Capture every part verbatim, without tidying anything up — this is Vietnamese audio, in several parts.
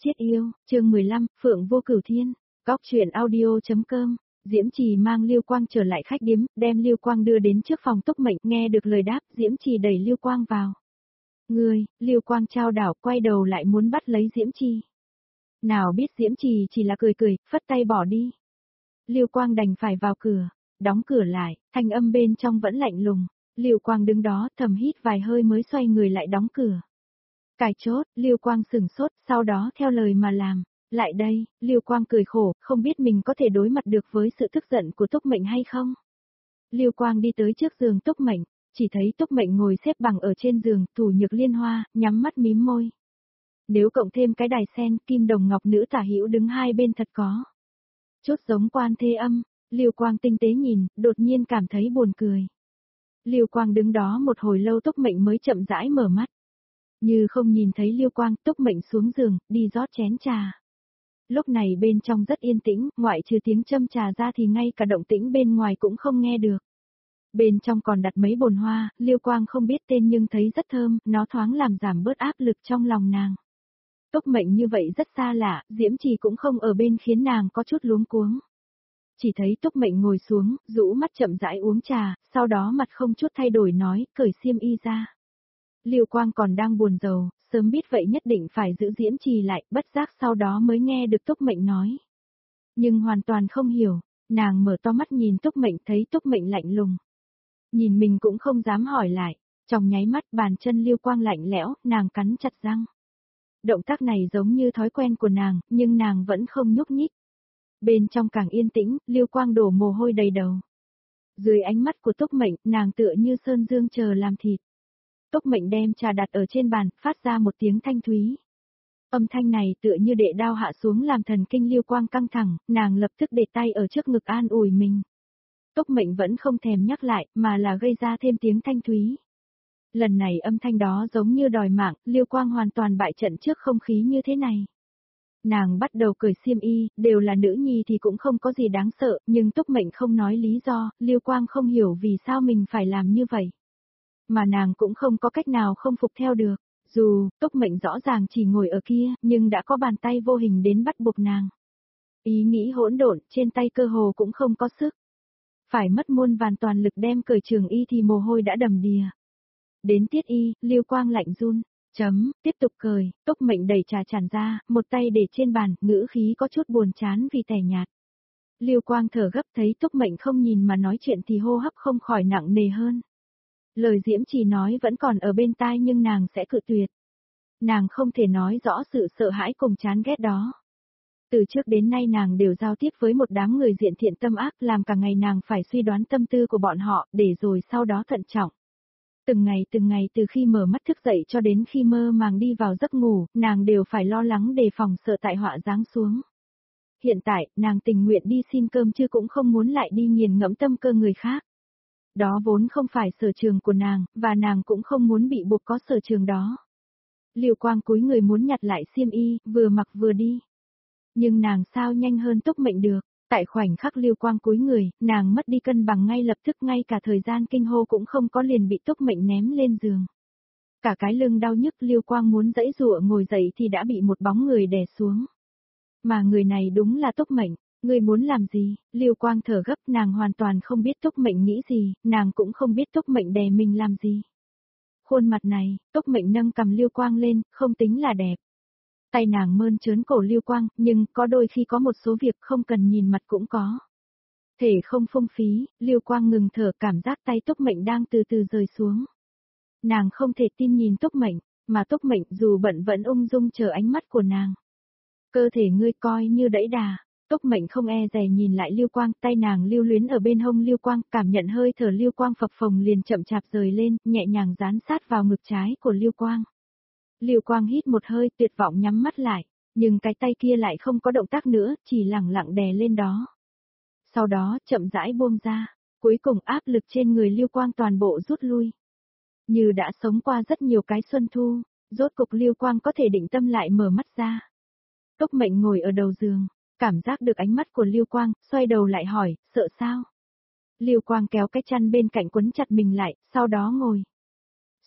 Chết yêu, chương mười lăm, Phượng Vô Cửu Thiên, Góc truyện audio.com. Diễm Trì mang Lưu Quang trở lại khách điếm, đem Lưu Quang đưa đến trước phòng Túc Mệnh, nghe được lời đáp, Diễm Trì đẩy Lưu Quang vào. Ngươi, Lưu Quang trao đảo, quay đầu lại muốn bắt lấy Diễm Trì. Nào biết Diễm Trì chỉ là cười cười, phất tay bỏ đi. Lưu Quang đành phải vào cửa, đóng cửa lại, thanh âm bên trong vẫn lạnh lùng. Lưu Quang đứng đó, thầm hít vài hơi mới xoay người lại đóng cửa. Cài chốt, Lưu Quang sửng sốt, sau đó theo lời mà làm. Lại đây, Lưu Quang cười khổ, không biết mình có thể đối mặt được với sự tức giận của Túc Mệnh hay không. Lưu Quang đi tới trước giường Túc Mệnh, chỉ thấy Túc Mệnh ngồi xếp bằng ở trên giường, thủ nhược liên hoa, nhắm mắt mím môi. Nếu cộng thêm cái đài sen, kim đồng ngọc nữ tả hữu đứng hai bên thật có chút giống quan thê âm. Lưu Quang tinh tế nhìn, đột nhiên cảm thấy buồn cười. Lưu Quang đứng đó một hồi lâu Túc Mệnh mới chậm rãi mở mắt. Như không nhìn thấy Lưu Quang, Túc Mệnh xuống giường, đi rót chén trà. Lúc này bên trong rất yên tĩnh, ngoại trừ tiếng châm trà ra thì ngay cả động tĩnh bên ngoài cũng không nghe được. Bên trong còn đặt mấy bồn hoa, Lưu Quang không biết tên nhưng thấy rất thơm, nó thoáng làm giảm bớt áp lực trong lòng nàng. Túc Mệnh như vậy rất xa lạ, Diễm Trì cũng không ở bên khiến nàng có chút luống cuống. Chỉ thấy Túc Mệnh ngồi xuống, rũ mắt chậm rãi uống trà, sau đó mặt không chút thay đổi nói, cởi xiêm y ra. Lưu Quang còn đang buồn rầu, sớm biết vậy nhất định phải giữ Diễm Trì lại, bất giác sau đó mới nghe được Túc Mệnh nói. Nhưng hoàn toàn không hiểu, nàng mở to mắt nhìn Túc Mệnh thấy Túc Mệnh lạnh lùng. Nhìn mình cũng không dám hỏi lại, trong nháy mắt bàn chân Lưu Quang lạnh lẽo, nàng cắn chặt răng. Động tác này giống như thói quen của nàng, nhưng nàng vẫn không nhúc nhích. Bên trong càng yên tĩnh, Lưu Quang đổ mồ hôi đầy đầu. Dưới ánh mắt của Túc Mệnh, nàng tựa như sơn dương chờ làm thịt. Túc Mệnh đem trà đặt ở trên bàn, phát ra một tiếng thanh thúy. Âm thanh này tựa như đệ đao hạ xuống làm thần kinh Lưu Quang căng thẳng, nàng lập tức để tay ở trước ngực an ủi mình. Túc Mệnh vẫn không thèm nhắc lại, mà là gây ra thêm tiếng thanh thúy. Lần này âm thanh đó giống như đòi mạng, Lưu Quang hoàn toàn bại trận trước không khí như thế này. Nàng bắt đầu cởi xiêm y, đều là nữ nhi thì cũng không có gì đáng sợ, nhưng Túc Mệnh không nói lý do, Lưu Quang không hiểu vì sao mình phải làm như vậy. Mà nàng cũng không có cách nào không phục theo được, dù Túc Mệnh rõ ràng chỉ ngồi ở kia, nhưng đã có bàn tay vô hình đến bắt buộc nàng. Ý nghĩ hỗn độn, trên tay cơ hồ cũng không có sức. Phải mất muôn vàn toàn lực đem cởi trường y thì mồ hôi đã đầm đìa. Đến tiết y, Lưu Quang lạnh run. Chấm, tiếp tục cười, Túc Mệnh đẩy trà tràn ra, một tay để trên bàn, ngữ khí có chút buồn chán vì tẻ nhạt. Lưu Quang thở gấp thấy Túc Mệnh không nhìn mà nói chuyện thì hô hấp không khỏi nặng nề hơn. Lời Diễm Trì nói vẫn còn ở bên tai nhưng nàng sẽ cự tuyệt. Nàng không thể nói rõ sự sợ hãi cùng chán ghét đó. Từ trước đến nay nàng đều giao tiếp với một đám người diện thiện tâm ác làm cả ngày nàng phải suy đoán tâm tư của bọn họ để rồi sau đó thận trọng. Từng ngày từng ngày từ khi mở mắt thức dậy cho đến khi mơ màng đi vào giấc ngủ, nàng đều phải lo lắng đề phòng sợ tại họa giáng xuống. Hiện tại, nàng tình nguyện đi xin cơm chứ cũng không muốn lại đi nghiền ngẫm tâm cơ người khác. Đó vốn không phải sở trường của nàng, và nàng cũng không muốn bị buộc có sở trường đó. Lưu Quang cúi người muốn nhặt lại xiêm y, vừa mặc vừa đi. Nhưng nàng sao nhanh hơn Túc Mệnh được. Tại khoảnh khắc Lưu Quang cúi người, nàng mất đi cân bằng ngay lập tức, ngay cả thời gian kinh hô cũng không có liền bị Túc Mệnh ném lên giường. Cả cái lưng đau nhức Lưu Quang muốn giãy giụa ngồi dậy thì đã bị một bóng người đè xuống. Mà người này đúng là Túc Mệnh, ngươi muốn làm gì? Lưu Quang thở gấp, nàng hoàn toàn không biết Túc Mệnh nghĩ gì, nàng cũng không biết Túc Mệnh đè mình làm gì. Khuôn mặt này, Túc Mệnh nâng cằm Lưu Quang lên, không tính là đẹp. Tay nàng mơn trớn cổ Lưu Quang, nhưng có đôi khi có một số việc không cần nhìn mặt cũng có. Thể không phung phí, Lưu Quang ngừng thở, cảm giác tay Túc Mệnh đang từ từ rời xuống. Nàng không thể tin nhìn Túc Mệnh, mà Túc Mệnh dù bận vẫn ung dung chờ ánh mắt của nàng. Cơ thể ngươi coi như đẫy đà, Túc Mệnh không e dè nhìn lại Lưu Quang, tay nàng lưu luyến ở bên hông Lưu Quang, cảm nhận hơi thở Lưu Quang phập phồng liền chậm chạp rời lên, nhẹ nhàng dán sát vào ngực trái của Lưu Quang. Lưu Quang hít một hơi tuyệt vọng nhắm mắt lại, nhưng cái tay kia lại không có động tác nữa, chỉ lẳng lặng đè lên đó. Sau đó chậm rãi buông ra, cuối cùng áp lực trên người Lưu Quang toàn bộ rút lui. Như đã sống qua rất nhiều cái xuân thu, rốt cục Lưu Quang có thể định tâm lại mở mắt ra. Túc Mệnh ngồi ở đầu giường, cảm giác được ánh mắt của Lưu Quang, xoay đầu lại hỏi, sợ sao? Lưu Quang kéo cái chăn bên cạnh quấn chặt mình lại, sau đó ngồi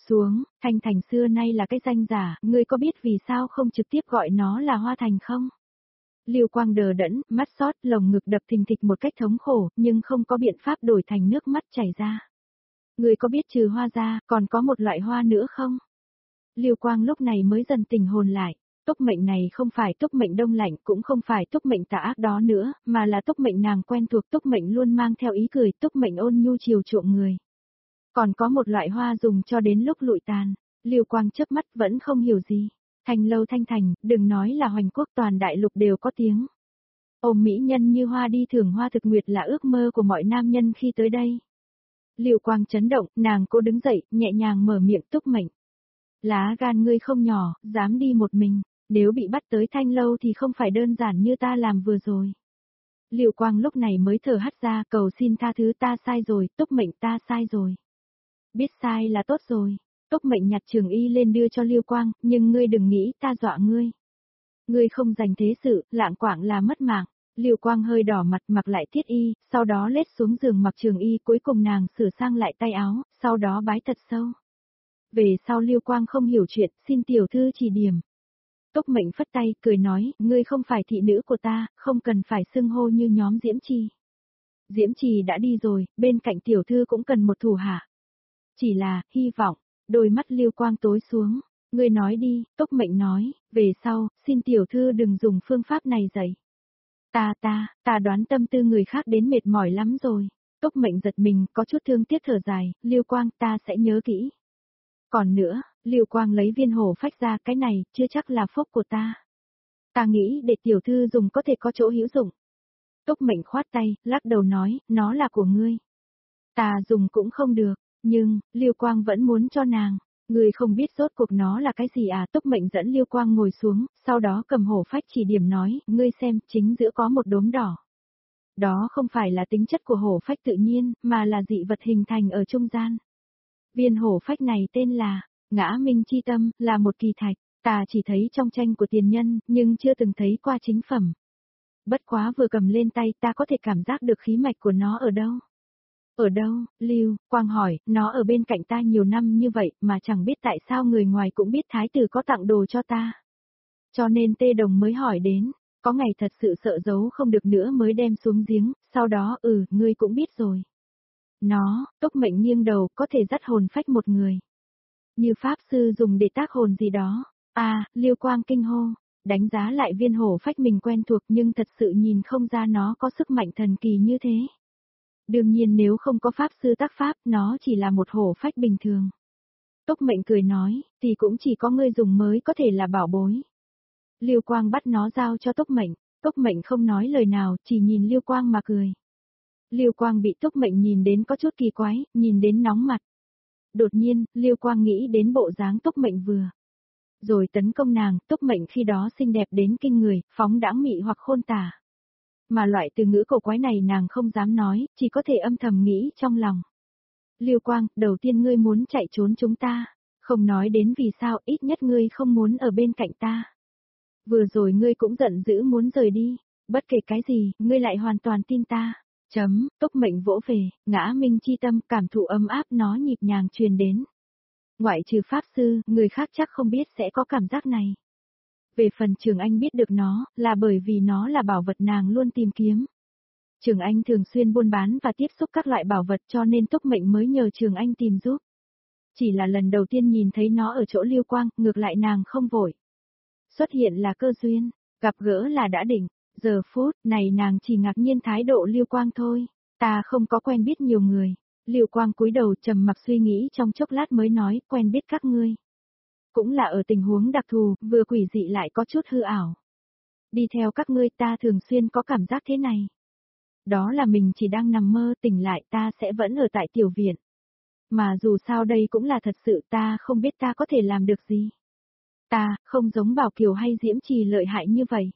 Xuống, Thanh Thành xưa nay là cái danh giả, ngươi có biết vì sao không trực tiếp gọi nó là Hoa Thành không? Lưu Quang đờ đẫn, mắt xót, lồng ngực đập thình thịch một cách thống khổ, nhưng không có biện pháp đổi thành nước mắt chảy ra. Ngươi có biết trừ hoa ra, còn có một loại hoa nữa không? Lưu Quang lúc này mới dần tỉnh hồn lại. Túc mệnh này không phải túc mệnh đông lạnh, cũng không phải túc mệnh tà ác đó nữa, mà là túc mệnh nàng quen thuộc, túc mệnh luôn mang theo ý cười, túc mệnh ôn nhu chiều chuộng người. Còn có một loại hoa dùng cho đến lúc lụi tàn. Lưu Quang chớp mắt vẫn không hiểu gì. Thành lâu Thanh Thành, đừng nói là hoành quốc, toàn đại lục đều có tiếng. Ôm mỹ nhân như hoa đi thưởng hoa thực nguyệt là ước mơ của mọi nam nhân khi tới đây. Lưu Quang chấn động, nàng cô đứng dậy, nhẹ nhàng mở miệng, túc mệnh. Lá gan ngươi không nhỏ, dám đi một mình, nếu bị bắt tới Thanh lâu thì không phải đơn giản như ta làm vừa rồi. Lưu Quang lúc này mới thở hắt ra, cầu xin tha thứ, ta sai rồi, túc mệnh ta sai rồi. Biết sai là tốt rồi. Túc mệnh nhặt trường y lên đưa cho Lưu Quang, nhưng ngươi đừng nghĩ ta dọa ngươi. Ngươi không dành thế sự, lạng quạng là mất mạng. Lưu Quang hơi đỏ mặt, mặc lại thiết y, sau đó lết xuống giường mặc trường y, cuối cùng nàng sửa sang lại tay áo, sau đó bái thật sâu. Về sau Lưu Quang không hiểu chuyện, xin tiểu thư chỉ điểm. Túc mệnh phất tay, cười nói, ngươi không phải thị nữ của ta, không cần phải xưng hô như nhóm Diễm Trì. Diễm Trì đã đi rồi, bên cạnh tiểu thư cũng cần một thủ hạ. Chỉ là, hy vọng. Đôi mắt Lưu Quang tối xuống, ngươi nói đi, Túc mệnh nói, về sau, xin tiểu thư đừng dùng phương pháp này dạy. Ta ta, ta đoán tâm tư người khác đến mệt mỏi lắm rồi. Túc mệnh giật mình, có chút thương tiếc thở dài, Lưu Quang ta sẽ nhớ kỹ. Còn nữa, Lưu Quang lấy viên hổ phách ra, cái này, chưa chắc là phúc của ta. Ta nghĩ để tiểu thư dùng có thể có chỗ hữu dụng. Túc mệnh khoát tay, lắc đầu nói, nó là của ngươi. Ta dùng cũng không được. Nhưng, Lưu Quang vẫn muốn cho nàng. Người không biết rốt cuộc nó là cái gì à? Túc mệnh dẫn Lưu Quang ngồi xuống, sau đó cầm hổ phách chỉ điểm nói, ngươi xem, chính giữa có một đốm đỏ. Đó không phải là tính chất của hổ phách tự nhiên, mà là dị vật hình thành ở trung gian. Viên hổ phách này tên là, Ngã Minh Chi Tâm, là một kỳ thạch, ta chỉ thấy trong tranh của tiền nhân, nhưng chưa từng thấy qua chính phẩm. Bất quá vừa cầm lên tay ta có thể cảm giác được khí mạch của nó ở đâu. Ở đâu, Lưu Quang hỏi, nó ở bên cạnh ta nhiều năm như vậy mà chẳng biết tại sao người ngoài cũng biết thái tử có tặng đồ cho ta. Cho nên Tê Đồng mới hỏi đến, có ngày thật sự sợ giấu không được nữa mới đem xuống giếng, sau đó ừ, ngươi cũng biết rồi. Nó, Túc mệnh nghiêng đầu, có thể dắt hồn phách một người. Như pháp sư dùng để tác hồn gì đó. À, Lưu Quang kinh hô, đánh giá lại viên hổ phách mình quen thuộc nhưng thật sự nhìn không ra nó có sức mạnh thần kỳ như thế. Đương nhiên nếu không có pháp sư tác pháp, nó chỉ là một hổ phách bình thường. Túc mệnh cười nói, thì cũng chỉ có ngươi dùng mới có thể là bảo bối. Lưu Quang bắt nó giao cho Túc mệnh, Túc mệnh không nói lời nào, chỉ nhìn Lưu Quang mà cười. Lưu Quang bị Túc mệnh nhìn đến có chút kỳ quái, nhìn đến nóng mặt. Đột nhiên, Lưu Quang nghĩ đến bộ dáng Túc mệnh vừa. Rồi tấn công nàng, Túc mệnh khi đó xinh đẹp đến kinh người, phóng đãng mị hoặc khôn tả. Mà loại từ ngữ cổ quái này nàng không dám nói, chỉ có thể âm thầm nghĩ trong lòng. Lưu Quang, đầu tiên ngươi muốn chạy trốn chúng ta, không nói đến vì sao, ít nhất ngươi không muốn ở bên cạnh ta. Vừa rồi ngươi cũng giận dữ muốn rời đi, bất kể cái gì, ngươi lại hoàn toàn tin ta. Chấm, Túc mệnh vỗ về, Ngã Minh Chi Tâm, cảm thụ ấm áp nó nhịp nhàng truyền đến. Ngoại trừ pháp sư, người khác chắc không biết sẽ có cảm giác này. Về phần Trường Anh biết được nó, là bởi vì nó là bảo vật nàng luôn tìm kiếm. Trường Anh thường xuyên buôn bán và tiếp xúc các loại bảo vật cho nên Túc mệnh mới nhờ Trường Anh tìm giúp. Chỉ là lần đầu tiên nhìn thấy nó ở chỗ Lưu Quang, ngược lại nàng không vội. Xuất hiện là cơ duyên, gặp gỡ là đã định, giờ phút này nàng chỉ ngạc nhiên thái độ Lưu Quang thôi. Ta không có quen biết nhiều người. Lưu Quang cúi đầu trầm mặc suy nghĩ trong chốc lát mới nói, quen biết các ngươi. Cũng là ở tình huống đặc thù, vừa quỷ dị lại có chút hư ảo. Đi theo các ngươi ta thường xuyên có cảm giác thế này. Đó là mình chỉ đang nằm mơ, tỉnh lại ta sẽ vẫn ở tại tiểu viện. Mà dù sao đây cũng là thật sự, ta không biết ta có thể làm được gì. Ta, không giống Bảo Kiều hay Diễm Trì lợi hại như vậy.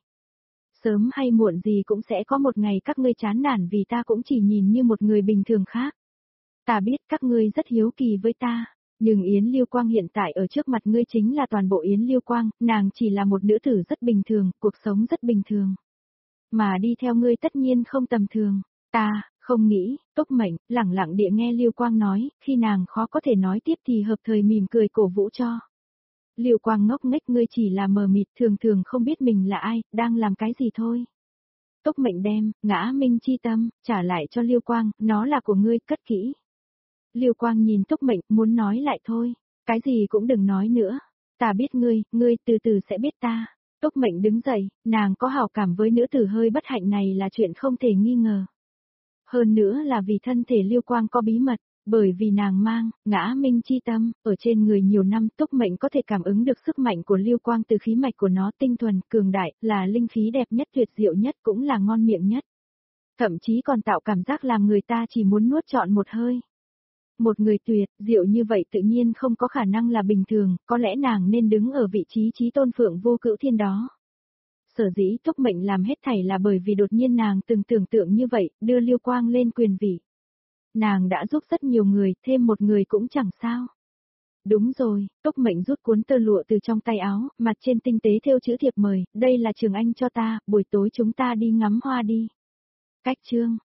Sớm hay muộn gì cũng sẽ có một ngày các ngươi chán nản vì ta cũng chỉ nhìn như một người bình thường khác. Ta biết các ngươi rất hiếu kỳ với ta. Nhưng Yến Lưu Quang hiện tại ở trước mặt ngươi chính là toàn bộ Yến Lưu Quang, nàng chỉ là một nữ tử rất bình thường, cuộc sống rất bình thường. Mà đi theo ngươi tất nhiên không tầm thường. Ta, Không nghĩ, Túc Mệnh, lẳng lặng địa nghe Lưu Quang nói, khi nàng khó có thể nói tiếp thì hợp thời mỉm cười cổ vũ cho. Lưu Quang ngốc nghếch, ngươi chỉ là mờ mịt, thường thường không biết mình là ai, đang làm cái gì thôi. Túc Mệnh đem, ngã minh chi tâm, trả lại cho Lưu Quang, nó là của ngươi, cất kỹ. Lưu Quang nhìn Túc Mệnh, muốn nói lại thôi, cái gì cũng đừng nói nữa. Ta biết ngươi, ngươi từ từ sẽ biết ta. Túc Mệnh đứng dậy, nàng có hảo cảm với nữ tử hơi bất hạnh này là chuyện không thể nghi ngờ. Hơn nữa là vì thân thể Lưu Quang có bí mật, bởi vì nàng mang, ngã minh chi tâm, ở trên người nhiều năm. Túc Mệnh có thể cảm ứng được sức mạnh của Lưu Quang từ khí mạch của nó tinh thuần, cường đại, là linh khí đẹp nhất, tuyệt diệu nhất, cũng là ngon miệng nhất. Thậm chí còn tạo cảm giác làm người ta chỉ muốn nuốt trọn một hơi. Một người tuyệt, diệu như vậy tự nhiên không có khả năng là bình thường, có lẽ nàng nên đứng ở vị trí chí tôn Phượng Vô Cửu Thiên đó. Sở dĩ Túc Mệnh làm hết thảy là bởi vì đột nhiên nàng từng tưởng tượng như vậy, đưa Lưu Quang lên quyền vị. Nàng đã giúp rất nhiều người, thêm một người cũng chẳng sao. Đúng rồi, Túc Mệnh rút cuốn tơ lụa từ trong tay áo, mặt trên tinh tế thêu chữ thiệp mời, đây là Trường Anh cho ta, buổi tối chúng ta đi ngắm hoa đi. Cách chương